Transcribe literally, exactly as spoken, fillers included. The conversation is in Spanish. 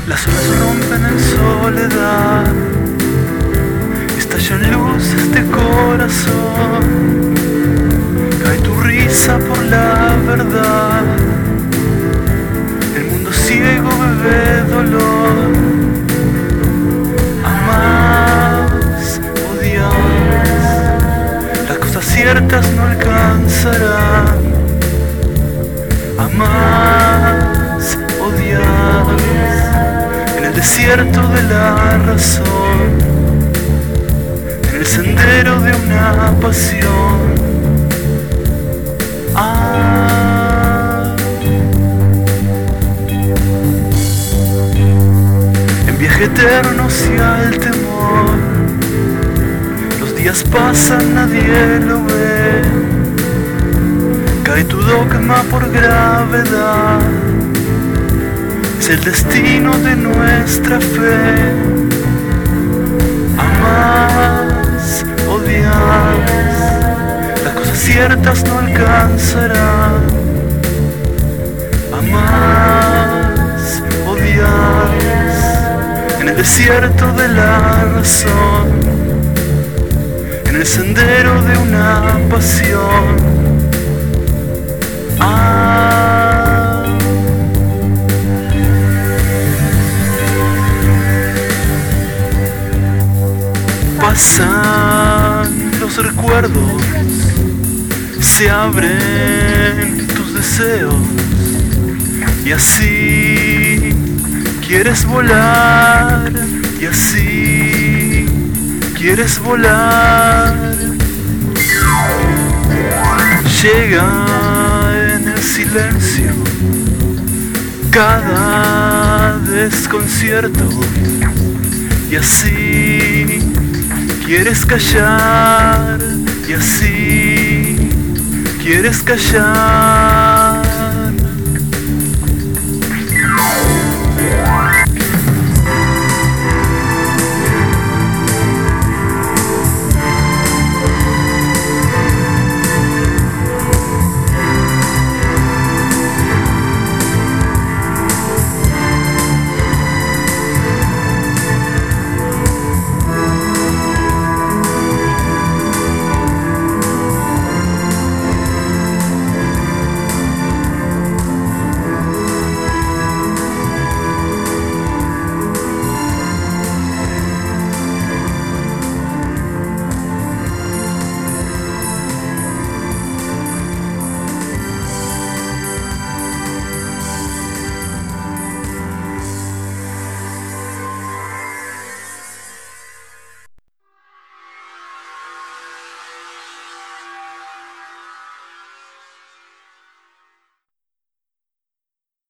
Las olas rompen en soledad, estallan luces de corazón, cae tu risa por la verdad, el mundo ciego bebe dolor. Amás, odias, las cosas ciertas no alcanzarán. Amás, odias, en el desierto de la razón, en el sendero de una pasión. Ah, en viaje eterno hacia el temor, los días pasan, nadie lo ve, cae tu dogma por gravedad, es el destino de nuestra fe. Amás, odias, las cosas ciertas no alcanzarán. Amás, odias, en el desierto de la razón, en el sendero de una pasión. Ah, pasan los recuerdos, se abren tus deseos, y así quieres volar, y así quieres volar. Llega en el silencio cada desconcierto, y así quieres callar, y así quieres callar.